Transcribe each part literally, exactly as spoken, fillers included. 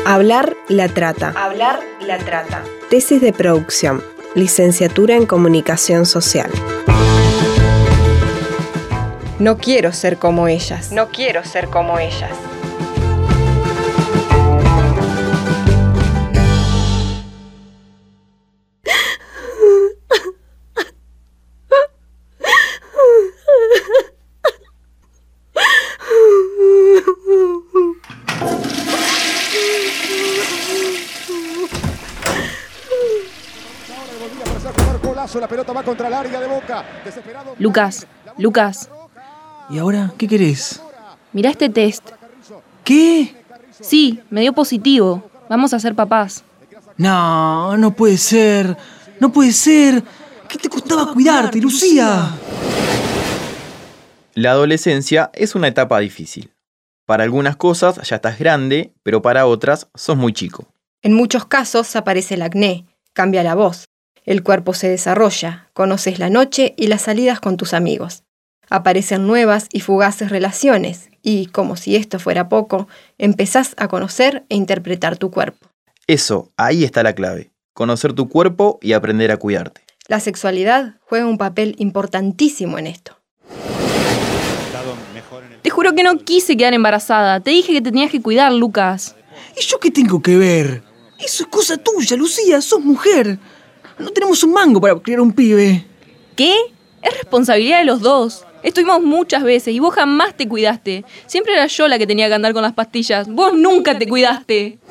Hablar la trata. Hablar la trata. Tesis de producción. Licenciatura en Comunicación Social. No quiero ser como ellas. No quiero ser como ellas. La pelota va contra el área de Boca. Lucas, Lucas. ¿Y ahora qué querés? Mirá este test. ¿Qué? Sí, me dio positivo. Vamos a ser papás. No, no puede ser. No puede ser. ¿Qué te costaba cuidarte, Lucía? La adolescencia es una etapa difícil. Para algunas cosas ya estás grande, pero para otras sos muy chico. En muchos casos aparece el acné, cambia la voz. El cuerpo se desarrolla, conoces la noche y las salidas con tus amigos. Aparecen nuevas y fugaces relaciones y, como si esto fuera poco, empezás a conocer e interpretar tu cuerpo. Eso, ahí está la clave. Conocer tu cuerpo y aprender a cuidarte. La sexualidad juega un papel importantísimo en esto. Te juro que no quise quedar embarazada. Te dije que te tenías que cuidar, Lucas. ¿Y yo qué tengo que ver? Eso es cosa tuya, Lucía. Sos mujer. No tenemos un mango para criar un pibe. ¿Qué? Es responsabilidad de los dos. Estuvimos muchas veces y vos jamás te cuidaste. Siempre era yo la que tenía que andar con las pastillas. Vos nunca te cuidaste.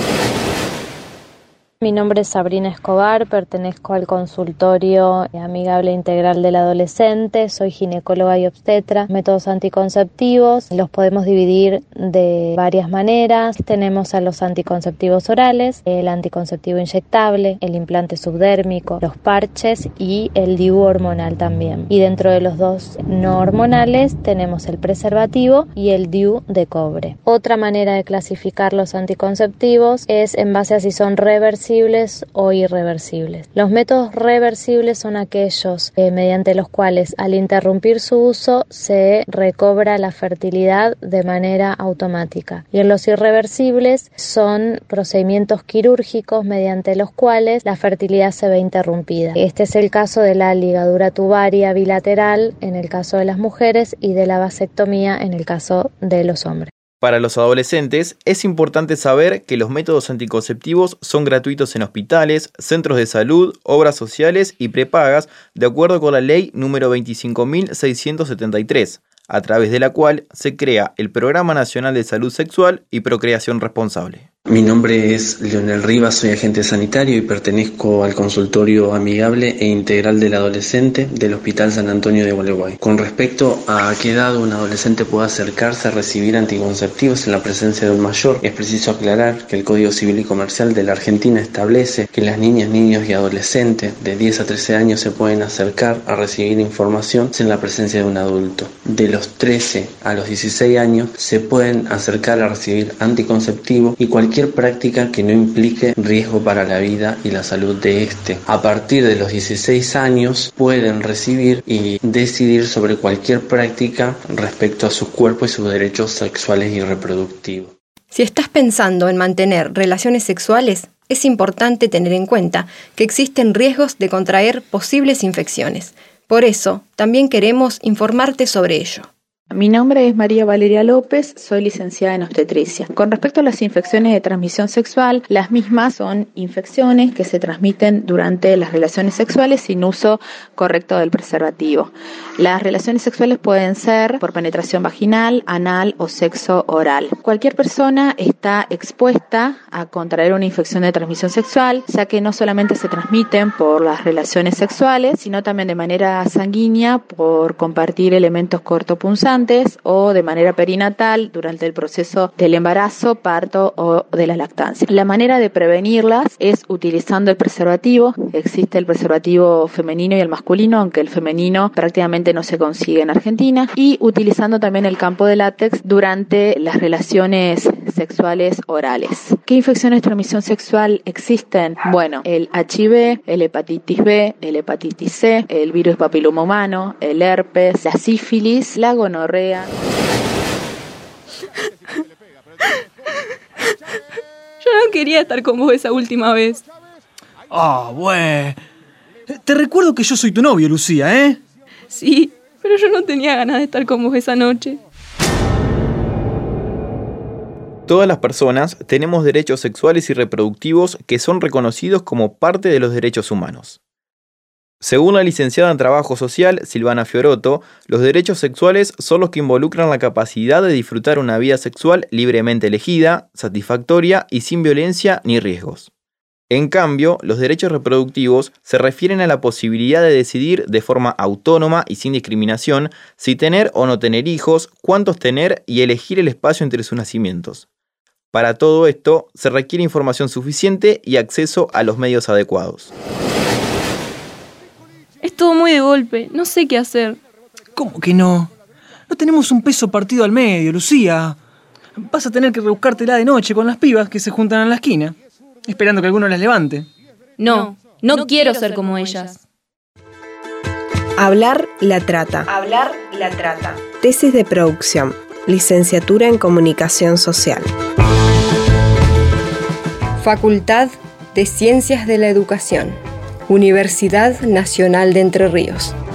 Mi nombre es Sabrina Escobar, pertenezco al consultorio amigable integral del adolescente, soy ginecóloga y obstetra. Métodos anticonceptivos los podemos dividir de varias maneras. Tenemos a los anticonceptivos orales, el anticonceptivo inyectable, el implante subdérmico, los parches y el D I U hormonal también. Y dentro de los dos no hormonales tenemos el preservativo y el D I U de cobre. Otra manera de clasificar los anticonceptivos es en base a si son reversibles o irreversibles. Los métodos reversibles son aquellos eh, mediante los cuales al interrumpir su uso se recobra la fertilidad de manera automática. Y en los irreversibles son procedimientos quirúrgicos mediante los cuales la fertilidad se ve interrumpida. Este es el caso de la ligadura tubaria bilateral en el caso de las mujeres y de la vasectomía en el caso de los hombres. Para los adolescentes, es importante saber que los métodos anticonceptivos son gratuitos en hospitales, centros de salud, obras sociales y prepagas, de acuerdo con la ley número veinticinco mil seiscientos setenta y tres, a través de la cual se crea el Programa Nacional de Salud Sexual y Procreación Responsable. Mi nombre es Leonel Rivas, soy agente sanitario y pertenezco al consultorio amigable e integral del adolescente del Hospital San Antonio de Gualeguay. Con respecto a a qué edad un adolescente puede acercarse a recibir anticonceptivos en la presencia de un mayor, es preciso aclarar que el Código Civil y Comercial de la Argentina establece que las niñas, niños y adolescentes de diez a trece años se pueden acercar a recibir información en la presencia de un adulto. De los trece a los dieciséis años se pueden acercar a recibir anticonceptivos y cualquier Cualquier práctica que no implique riesgo para la vida y la salud de éste. A partir de los dieciséis años pueden recibir y decidir sobre cualquier práctica respecto a su cuerpo y sus derechos sexuales y reproductivos. Si estás pensando en mantener relaciones sexuales, es importante tener en cuenta que existen riesgos de contraer posibles infecciones. Por eso, también queremos informarte sobre ello. Mi nombre es María Valeria López, soy licenciada en obstetricia. Con respecto a las infecciones de transmisión sexual, las mismas son infecciones que se transmiten durante las relaciones sexuales sin uso correcto del preservativo. Las relaciones sexuales pueden ser por penetración vaginal, anal o sexo oral. Cualquier persona está expuesta a contraer una infección de transmisión sexual, ya que no solamente se transmiten por las relaciones sexuales, sino también de manera sanguínea por compartir elementos cortopunzantes o de manera perinatal durante el proceso del embarazo, parto o de la lactancia. La manera de prevenirlas es utilizando el preservativo. Existe el preservativo femenino y el masculino, aunque el femenino prácticamente no se consigue en Argentina, y utilizando también el campo de látex durante las relaciones sexuales orales. ¿Qué infecciones de transmisión sexual existen? Bueno, el H I V, el hepatitis B, el hepatitis C, el virus papiloma humano, el herpes, la sífilis, la gonorrea. Yo no quería estar con vos esa última vez. Ah, bueno. Te recuerdo que yo soy tu novio, Lucía, ¿eh? Sí, pero yo no tenía ganas de estar con vos esa noche. Todas las personas tenemos derechos sexuales y reproductivos que son reconocidos como parte de los derechos humanos. Según la licenciada en Trabajo Social, Silvana Fiorotto, los derechos sexuales son los que involucran la capacidad de disfrutar una vida sexual libremente elegida, satisfactoria y sin violencia ni riesgos. En cambio, los derechos reproductivos se refieren a la posibilidad de decidir de forma autónoma y sin discriminación si tener o no tener hijos, cuántos tener y elegir el espacio entre sus nacimientos. Para todo esto, se requiere información suficiente y acceso a los medios adecuados. Es todo muy de golpe, no sé qué hacer. ¿Cómo que no? No tenemos un peso partido al medio, Lucía. Vas a tener que rebuscártela de noche con las pibas que se juntan en la esquina, esperando que alguno las levante. No, no, no quiero ser como ellas. Hablar la trata. Hablar la trata. Tesis de producción. Licenciatura en Comunicación Social. Facultad de Ciencias de la Educación. Universidad Nacional de Entre Ríos.